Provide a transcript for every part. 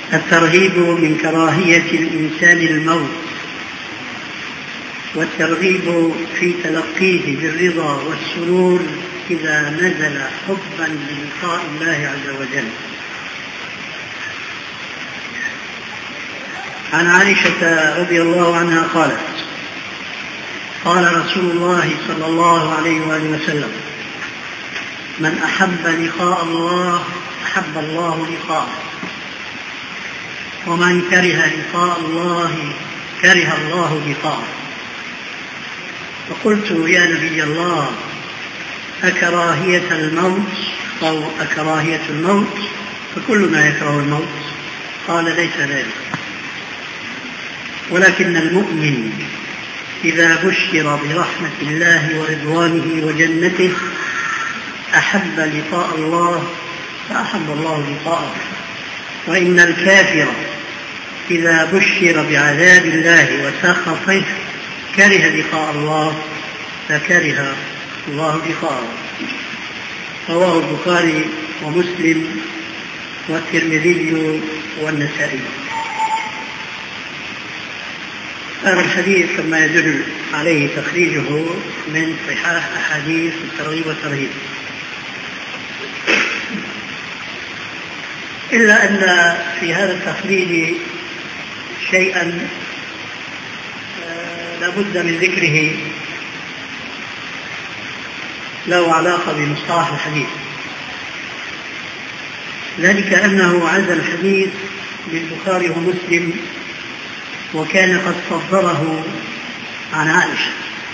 الترغيب من كراهية الإنسان الموت، والترغيب في تلقيه بالرضا والسرور إذا نزل حبا للقاء الله عز وجل. عن عائشة رضي الله عنها قالت: قال رسول الله صلى الله عليه وآله وسلم: من أحب لقاء الله أحب الله لقاءه، ومن كره لقاء الله كره الله لقاءه. فقلت: يا نبي الله، أكراهية الموت أو أكراهية الموت؟ فكلنا يكره الموت. قال: ليس ذلك، ولكن المؤمن إذا بشر برحمة الله ورضوانه وجنته أحب لقاء الله فأحب الله لقاءه، وإن الكافر إذا بشر بعذاب الله وسخطه كره لقاء الله فكره الله لقاءه. رواه البخاري ومسلم والترمذي والنسائي. هذا الحديث كما يدل عليه تخريجه من صحاح أحاديث الترغيب والترهيب، إلا أن في هذا التخريج شيئا لابد من ذكره له علاقة بمصطلح الحديث، ذلك أنه عزى الحديث للبخاري ومسلم وكان قد صدره عن عائشة،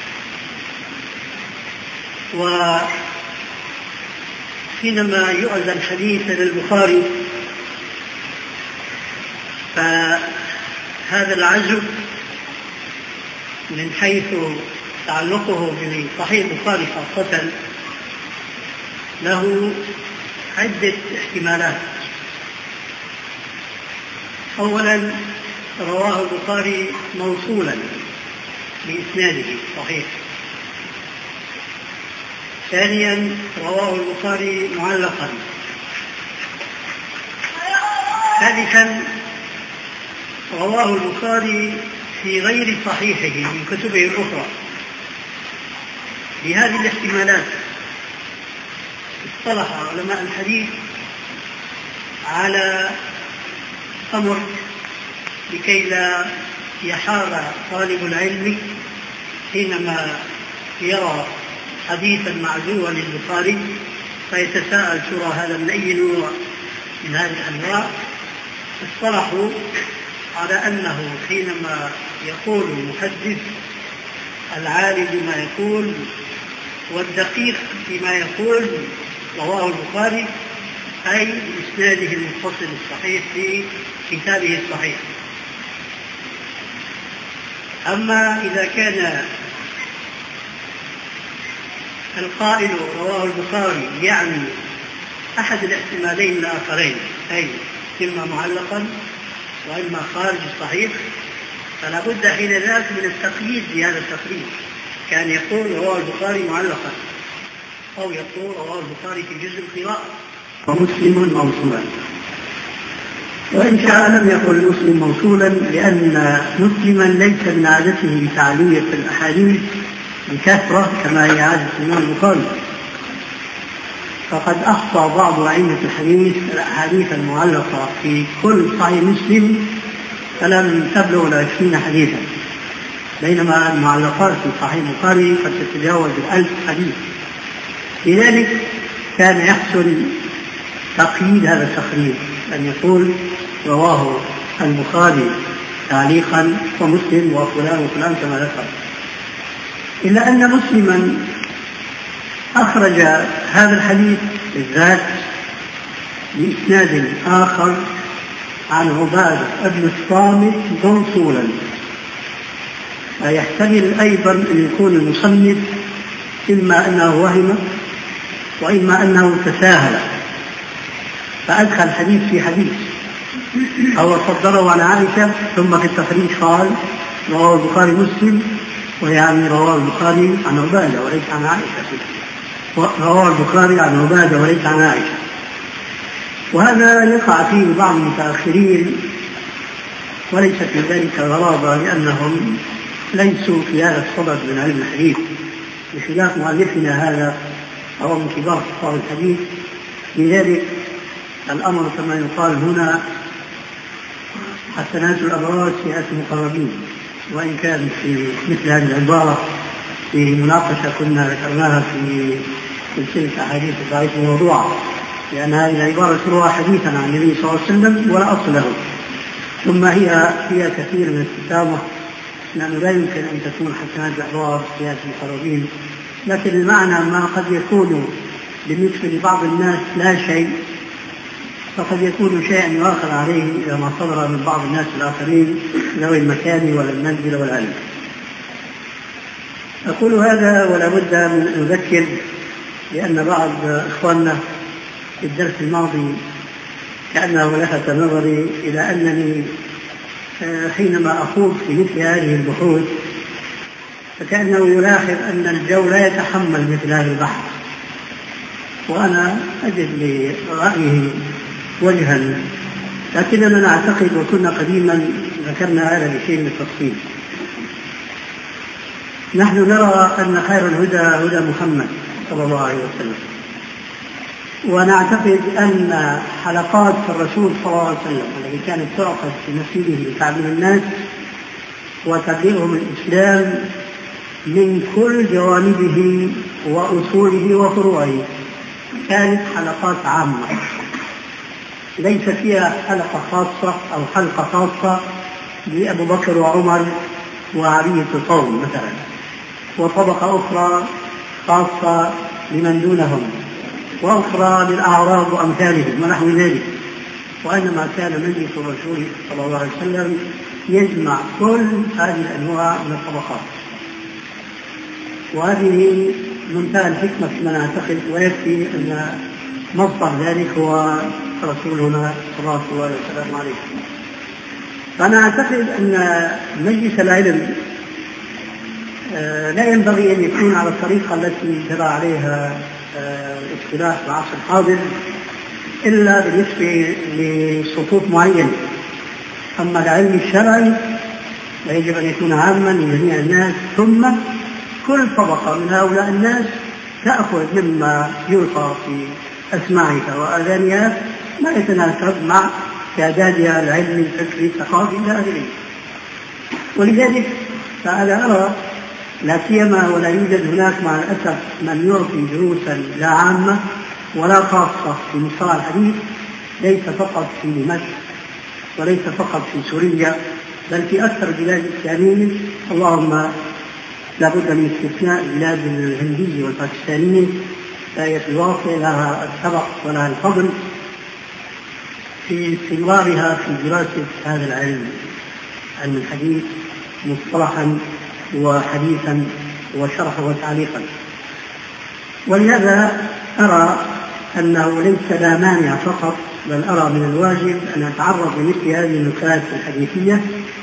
وحينما يعزى الحديث للبخاري فهذا العزو من حيث تعلقه بصحيح البخاري خاصة له عدة احتمالات. أولا، رواه البخاري موصولا بإسناده صحيح. ثانيا، رواه البخاري معلقا. ثالثا، رواه البخاري في غير صحيحه من كتبه الأخرى. بهذه الاحتمالات اصطلح علماء الحديث على أمر لكي لا يحار طالب العلم حينما يرى حديثا معزوا للبخاري فيتساءل: ترى هذا من أي نوع من هذه الأنواع؟ اصطلحوا على أنه حينما يقول المحدث العالم بما يقول والدقيق فيما يقول رواه البخاري أي بإسناده المتصل الصحيح في كتابه الصحيح. أما إذا كان القائل رواه البخاري يعني أحد الاحتمالين الآخرين، أي إما معلقا وإما خارج الصحيح، فلا بد حين ذاك من التقييد بهذا التقييد، كان يقول رواه البخاري معلقا أو يقول رواه البخاري في جزء القراءة ومسلم موصولا. وإن شاء لم يقل مسلم موصولا، لأن مسلما ليس من عادته تعلية الأحاديث بكثرة كما هي عادة الإمام البخاري، فقد أحصى بعض أئمة الحديث الأحاديث المعلقة في كل صحيح مسلم فلم تبلغ 20 حديثا، بينما المعلقات في صحيح البخاري قد تتجاوز 1000 حديث. لذلك كان يحصل تقييد هذا التقييد، أن يقول رواه البخاري تعليقا ومسلم وفلان وفلان كما ذكر. إلا أن مسلما أخرج هذا الحديث بالذات بإسناد آخر عن عبادة بن الصامت موصولا، فيحتمل أيضا أن يكون المصنف إما أنه وهم وإما أنه تساهل فأدخل حديث في حديث، أو صدره عن عائشة ثم في التخريج قال رواه البخاري مسلم، ويعني رواه البخاري عن عبادة وليس عن عائشة، رواه البخاري عن عبادة وليس عن عائشة. وهذا يقع فيه بعض المتأخرين، وليس في ذلك غرابة، لأنهم ليسوا في هذا الصدد من علم الحديث، بخلاف مؤلفنا هذا هو من كبار فقهاء الحديث. لذلك الأمر كما يقال هنا حسنات الأبرار سيئات المقربين، وإن كان في مثل هذه العبارة في مناقشة كنا ذكرناها في سلسلة أحاديث ضعيف الموضوع، لأن هذه العبارة تروى حديثا عن النبي صلى الله عليه وسلم ولا أصل له، ثم هي فيها كثير من التسامح، لأنه لا يمكن أن تكون حسنات الأبرار سيئات المقربين، لكن المعنى ما قد يكون بالنسبة لبعض الناس لا شيء، فقد يكون شيئا يؤاخذ عليه إذا ما صدر من بعض الناس الآخرين ذوي المكان ولا المنزل ولا العلم. أقول هذا ولا بد من أن أذكر، لأن بعض إخواننا في الدرس الماضي كأنه لفت نظري إلى أنني حينما أخوض في مثل هذه البحوث فكأنه يلاحظ أن الجو لا يتحمل مثل هذا البحث، وأنا أجد لرأيه وجها، لكننا نعتقد وكنا قديما ذكرنا هذا بشيء من التفصيل. نحن نرى أن خير الهدى هدى محمد صلى الله عليه وسلم، ونعتقد أن حلقات الرسول صلى الله عليه وسلم التي كانت تعقد في مسجده لتعليم الناس وتبليغهم الإسلام من كل جوانبه وأصوله وفروعه كانت حلقات عامة، ليس فيها حلقة خاصة أو حلقة خاصة لأبو بكر وعمر وعلي القوم مثلا، وطبقة أخرى خاصة لمن دونهم، وأخرى للأعراب وأمثالهم ونحو ذلك، وإنما كان مجلس الرسول صلى الله عليه وسلم يجمع كل هذه الأنواع من الطبقات، وهذه منتهى الحكمة كما نعتقد، ويكفي أن مصدر ذلك هو رسولنا صلى الله عليه وسلم. فأنا أعتقد أن مجلس العلم لا ينبغي أن يكون على الطريقة التي جرى عليها الاصطلاح في العصر الحاضر إلا بالنسبة لصفوف معينة. أما العلم الشرعي يجب أن يكون عاما لجميع الناس، ثم كل طبقة من هؤلاء الناس تأخذ مما يلقى في أسماعها وآذانها ما يتناسب مع تعدادها العلمي الفكري الثقافي إلى آخره. ولذلك فأنا أرى لا سيما ولا يوجد هناك مع الأسف من يعطي دروسا لا عامة ولا خاصة في مصطلح الحديث، ليس فقط في دمشق وليس فقط في سوريا بل في أكثر البلاد الإسلامية، اللهم لا بد من استثناء البلاد الهندية والباكستانية فهي في الواقع لها السبق ولها الفضل في استمرارها في دراسة هذا العلم، علم الحديث مصطلحا وحديثا وشرحا وتعليقا. ولهذا أرى أنه ليس لا مانع فقط، بل أرى من الواجب أن نتعرض لمثل هذه النكات الحديثية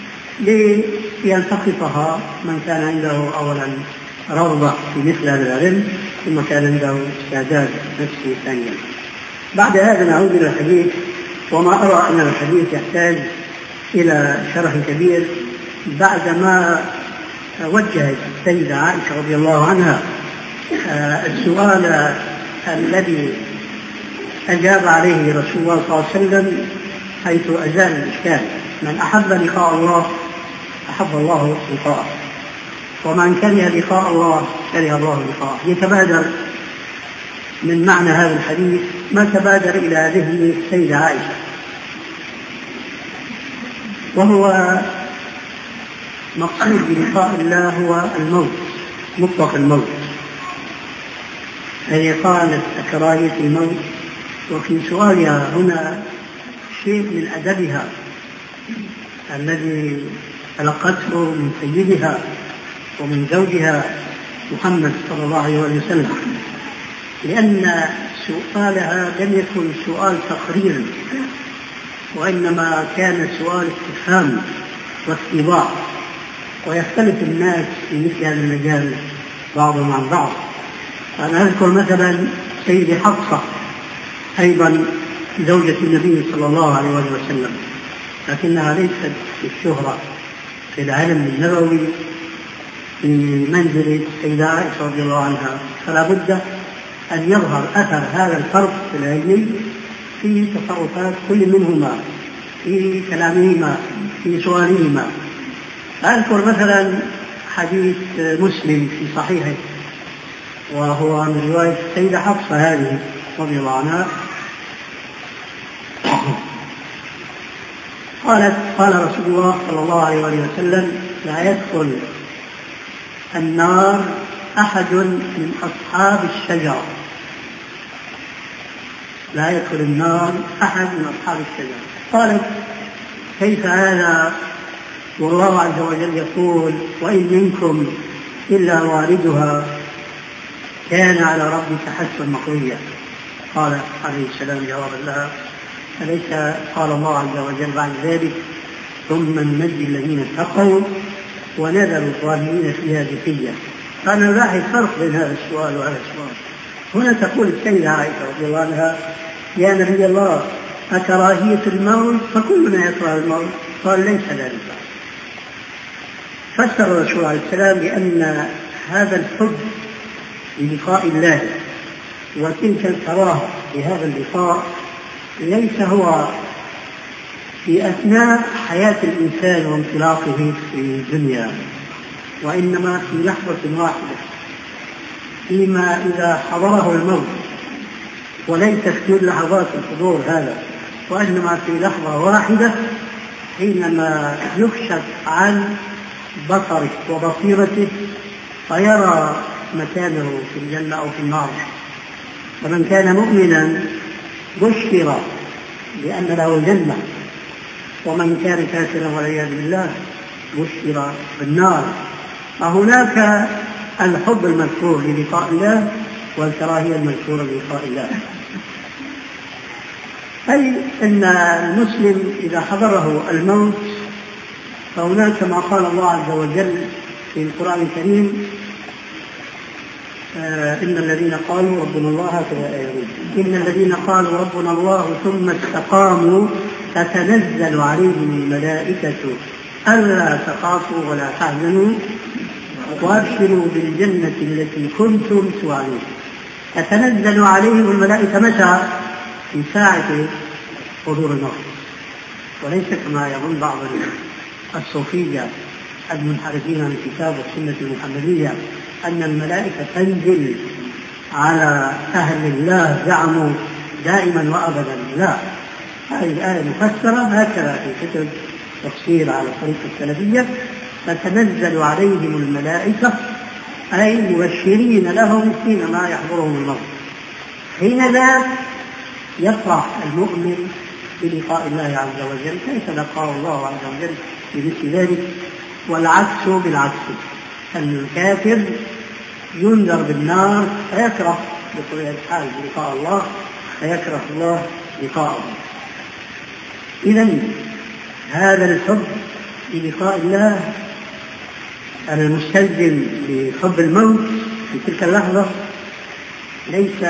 ليلتقطها من كان عنده أولا رغبة في مثل هذا العلم ثم كان عنده استعداد نفسي ثانيا. بعد هذا نعود إلى الحديث، وما أرى أن الحديث يحتاج إلى شرح كبير بعدما وجهت السيدة عائشة رضي الله عنها السؤال الذي أجاب عليه رسول الله صلى الله عليه وسلم حيث أزال الإشكال: من أحب لقاء الله أحب الله لقاءه، ومن كره لقاء الله كره الله لقاءه. يتبادر من معنى هذا الحديث ما تبادر إلى ذهن السيدة عائشة، وهو مقصود بلقاء الله هو الموت، مطلق الموت. هي قالت كراهية الموت، وفي سؤالها هنا شيء من أدبها الذي تلقته من سيدها ومن زوجها محمد صلى الله عليه وسلم، لأن سؤالها لم يكن سؤال تقرير، وإنما كان سؤال استفهام واستباع، ويختلف الناس في مثل هذا المجال بعضهم عن بعض. أنا أذكر مثلا سيدي حفصة أيضا زوجة النبي صلى الله عليه وسلم، لكنها ليست بالشهرة في العلم النبوي في منزل السيدة عائشة رضي الله عنها، فلا بد أن يظهر أثر هذا الفرق العلمي في تصرفات كل منهما، في كلامهما، في سؤالهما. أذكر مثلا حديث مسلم في صحيحه، وهو من رواية السيدة حفصة هذه رضي الله عنها، قال رسول الله صلى الله عليه وسلم: لا يدخل النار أحد من أصحاب الشجرة، لا يدخل النار أحد من أصحاب الشجرة. قالت: كيف هذا والله عز وجل يقول: وإن منكم إلا واردها كان على ربك حتما مقضيا. قال عليه السلام جوابا لها: أليس قال الله عز وجل بعد ذلك: ثم ننجي الذين اتقوا ونذر الظالمين فيها جثيا؟ فأنا لاحظ فرق بين هذا السؤال وهذا السؤال. هنا تقول السيدة عائشة رضي الله عنها: يا نبي الله، أكراهية الموت؟ فكلنا يكره الموت. قال: ليس ذلك. فسر الرسول عليه السلام بأن هذا الحب للقاء الله وتلك الكراهة لهذا اللقاء ليس هو في أثناء حياة الإنسان وانطلاقه في الدنيا، وإنما في لحظة واحدة، فيما إذا حضره الموت، وليس في لحظات الحضور هذا، وإنما في لحظة واحدة حينما يكشف عن بصره وبصيرته فيرى مكانه في الجنة أو في النار. فمن كان مؤمنا بشر بأن له جنة، ومن كان كافرا والعياذ بالله بشر بالنار. فهناك الحب المذكور للقاء الله والكراهية المذكورة للقاء الله، أي أن المسلم إذا حضره الموت فهناك ما قال الله عز وجل في القرآن الكريم: إن الذين قالوا ربنا الله إن الذين قالوا ربنا الله ثم استقاموا تتنزل عليهم الملائكة ألا تخافوا ولا تحزنوا وأبشروا بالجنة التي كنتم توعدون. تتنزل عليهم الملائكة متى؟ في ساعة حضور الموت، وليس كما يظن بعض الصوفية المنحرفين عن الكتاب والسنة المحمدية أن الملائكة تنزل على أهل الله زعموا دائما وأبدا. لا، هذه الآية مفسرة هكذا في كتب تفسير على طريقة السلفية: فتنزل عليهم الملائكة، أي مبشرين لهم حينما يحضرهم الموت. حينذا يفرح المؤمن بلقاء الله عز وجل، كيف لقاه الله عز وجل بمثل ذلك. والعكس بالعكس، الكافر ينذر بالنار فيكره بطبيعة الحال لقاء الله، فيكره الله لقاءه. إذن هذا الحب للقاء الله المستلزم لحب الموت في تلك اللحظة ليس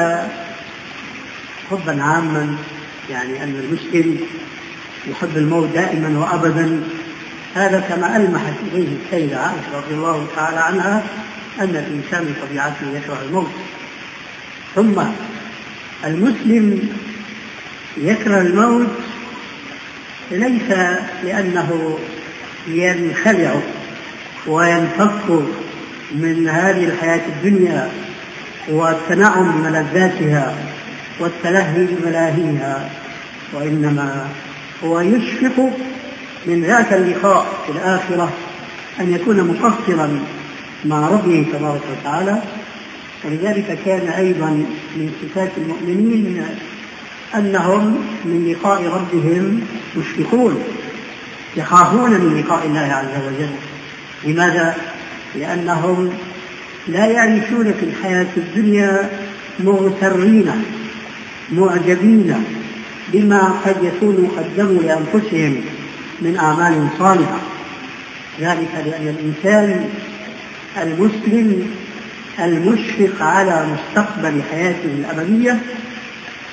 حبا عاما، يعني أن المسلم يحب الموت دائما وأبدا. هذا كما ألمحت إليه السيدة عائشة رضي الله تعالى عنها أن الإنسان بطبيعته يكره الموت. ثم المسلم يكره الموت ليس لأنه ينخلع وينفك من هذه الحياة الدنيا والتنعم بملذاتها والتلهي بملاهيها، وإنما هو يشفق من ذاك اللقاء في الآخرة أن يكون مقصرا مع ربه تبارك وتعالى. ولذلك كان أيضا من صفات المؤمنين أنهم من لقاء ربهم مشفقون، يخافون من لقاء الله عز وجل. لماذا؟ لأنهم لا يعيشون في الحياة الدنيا مغترين معجبين بما قد يكون قدموا لأنفسهم من أعمال صالحة. ذلك لأن الإنسان المسلم المشفق على مستقبل حياته الأبدية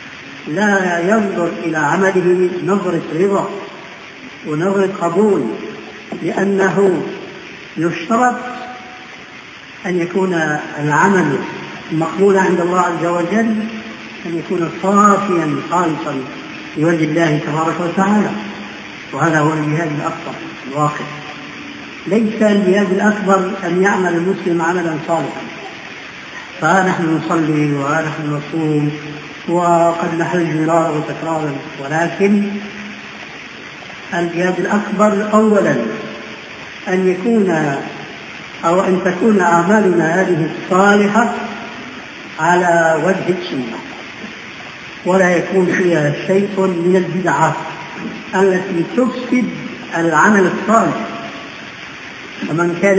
لا ينظر إلى عمله نظرة رضا ونظرة قبول، لأنه يشترط أن يكون العمل مقبول عند الله عز وجل، أن يكون صافيا خالصا لوجه الله تبارك وتعالى. وهذا هو الجهاد الأكبر الواقع. ليس الجهاد الأكبر أن يعمل المسلم عملا صالحا، فنحن نصلي ونحن نصوم وقد نحج مرارا وتكرارا، ولكن الجهاد الأكبر أولا أن يكون أو أن تكون أعمالنا هذه الصالحة على وجه السنة، ولا يكون فيها شيء من البدعات التي تفسد العمل الصالح. فمن كان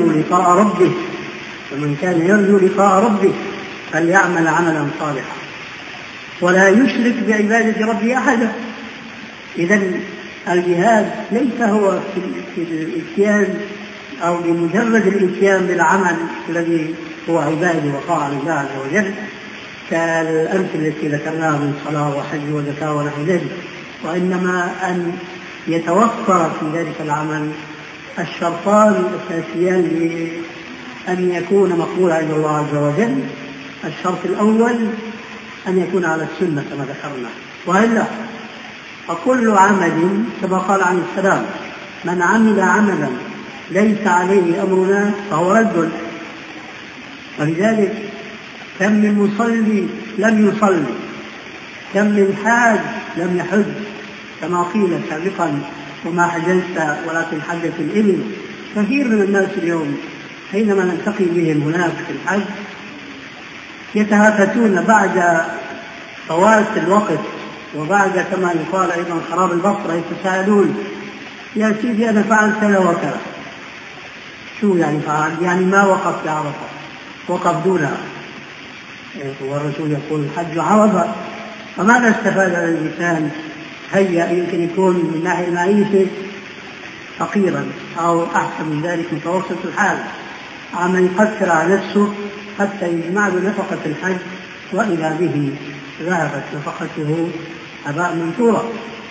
يرجو لقاء ربه فليعمل عملا صالحا ولا يشرك بعبادة ربه أحدا. إذن الجهاد ليس هو في الاتيان أو بمجرد الاتيان بالعمل الذي هو عبادة وطاعة لله عز وجل كالأمثلة التي ذكرناها من صلاة وحج وزكاة ونحو ذلك، وإنما أن يتوفر في ذلك العمل الشرطان الأساسيان لأن يكون مقبولا عند الله عز وجل. الشرط الأول أن يكون على السنة كما ذكرنا، وإلا فكل عمل كما قال عليه السلام: من عمل عملا ليس عليه أمرنا فهو رد. ولذلك كم من مصلي لم يصلي، كم من حاج لم يحج، كما قيل سابقا: وما حجزت ولكن حجت الإبل. كثير من الناس اليوم حينما نلتقي بهم هناك في الحج يتهافتون بعد فوات الوقت وبعد كما يقال أيضا خراب البصر، يتساءلون: يا سيدي أنا فعلت كذا وكذا. شو يعني فعل؟ يعني ما وقف في عرفة، وقف دونها. والرسول يقول: الحج عرفة. فماذا استفاد الإنسان؟ هيا يمكن يكون من ناحية المعيشة فقيرا، أو أحسن من ذلك متوسط الحال، عم يقصر على نفسه حتى يجمع له نفقة الحج، وإذا به ذهبت نفقته هباء منثورا.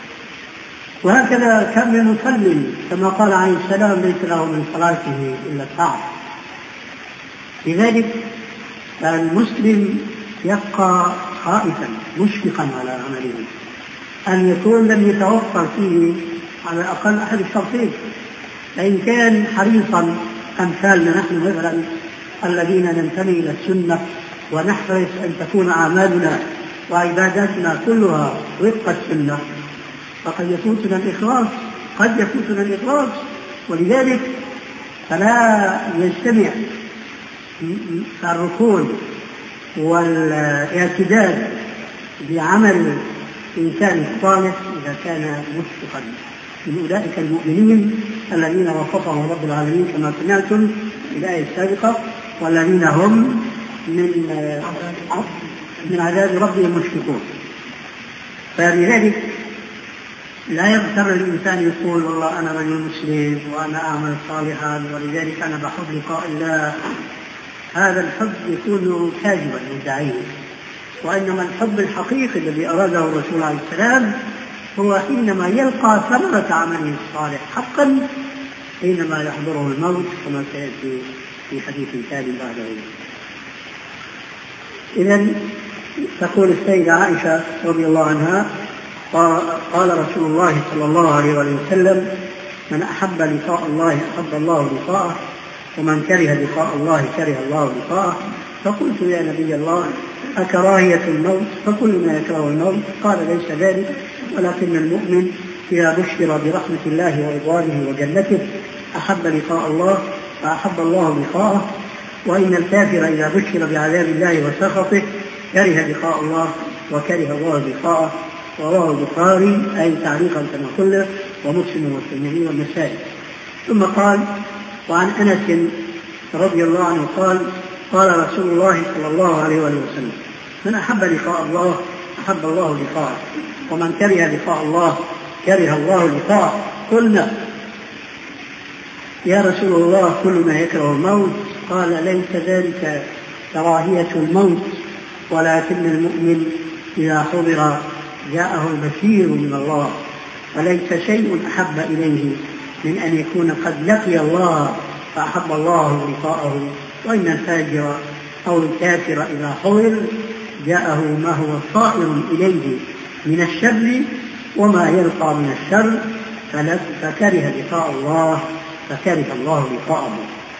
وهكذا كم من مصلي كما قال عليه السلام: ليس له من صلاته إلا الطاعة. لذلك المسلم يبقى خائفا مشفقا على عمله، أن يكون لم يتوفر فيه على الأقل أحد الشرطين. فإن كان حريصا أمثالنا نحن مثلا الذين ننتمي إلى السنة ونحرص أن تكون أعمالنا وعباداتنا كلها وفق السنة، فقد يفوتنا الإخلاص. ولذلك فلا يجتمع الركون والاعتداد بعمل الإنسان الصالح إذا كان مشفقا من أولئك المؤمنين الذين وصفهم رب العالمين كما سمعتم في الآية السابقة: والذين هم من عذاب ربهم مشفقون. فلذلك لا يغتر الإنسان يقول: والله أنا رجل مسلم وأنا أعمل صالحا ولذلك أنا بحب لقاء الله. هذا الحب يكون كاذبا مدعيه، وإنما الحب الحقيقي الذي أراده الرسول عليه السلام هو حينما يلقى ثمرة عمله الصالح حقا، حينما يحضره الموت كما سيأتي في حديث ثاني بعده. إذن تقول السيدة عائشة رضي الله عنها: قال رسول الله صلى الله عليه وسلم: من أحب لقاء الله أحب الله لقاءه، ومن كره لقاء الله كره الله لقاءه. فقلت: يا نبي الله، أكراهية الموت؟ فكلنا يكره الموت. قال: ليس ذلك، ولكن المؤمن إذا بشر برحمة الله ورضوانه وجنته أحب لقاء الله فأحب الله لقاءه، وإن الكافر إذا بشر بعذاب الله وسخطه كره لقاء الله وكره الله لقاءه. رواه البخاري أي تعليقا كما قلنا، ومسلم والترمذي والنسائي. ثم قال: وعن أنس رضي الله عنه قال: قال رسول الله صلى الله عليه وسلم: من أحب لقاء الله أحب الله لقاءه، ومن كره لقاء الله كره الله لقاءه. قلنا: يا رسول الله كلنا يكره الموت. قال: ليس ذلك كراهية الموت، ولكن المؤمن إذا حضر جاءه البشير من الله، وليس شيء أحب إليه من أن يكون قد لقي الله فأحب الله لقاءه. وإن الفاجر أو الكافر إذا حضر جاءه ما هو صائر إليه من الشر وما يلقى من الشر، فكره لقاء الله فكره الله لقاءه.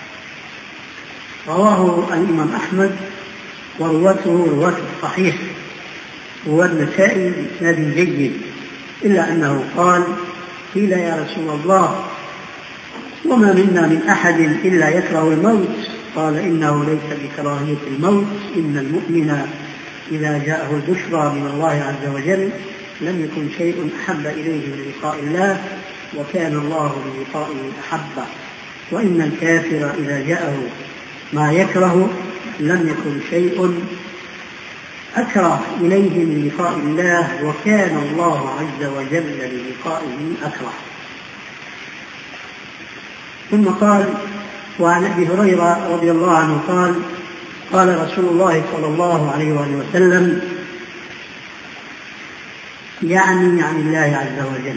رواه الإمام أحمد ورواته رواة الصحيح والنسائي بإسناد جيد، إلا أنه قال: قيل يا رسول الله وما منا من أحد إلا يكره الموت؟ قال: إنه ليس بكراهية الموت، إن المؤمن إذا جاءه البشرى من الله عز وجل لم يكن شيء أحب إليه من لقاء الله، وكان الله بلقائه أحبه. وإن الكافر إذا جاءه ما يكره لم يكن شيء أكره إليه من لقاء الله، وكان الله عز وجل للقائه أكره. ثم قال: وعن أبي هريرة رضي الله عنه قال: قال رسول الله صلى الله عليه وسلم يعني عن الله عز وجل.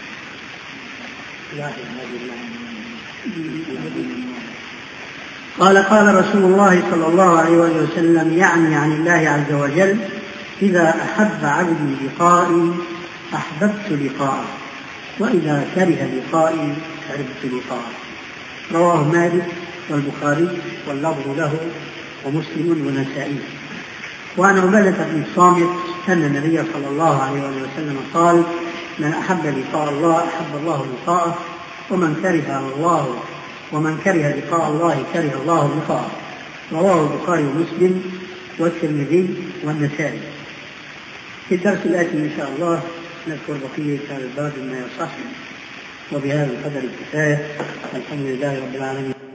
قال رسول الله صلى الله عليه وسلم يعني عن الله عز وجل: إذا أحب عبدي لقائي أحببت لقاءه، وإذا كره لقائي كرهت لقاءه. رواه مالك والبخاري واللفظ له ومسلم والنسائي. وعن عبادة بن الصامت أن النبي صلى الله عليه وسلم قال: من أحب لقاء الله أحب الله لقاءه، ومن كره لقاء الله كره الله لقاءه. رواه البخاري ومسلم والترمذي والنسائي. في الدرس الآتي إن شاء الله نذكر بقية هذا الباب مما يصح، وبهذا القدر الكفاية. الحمد لله رب العالمين.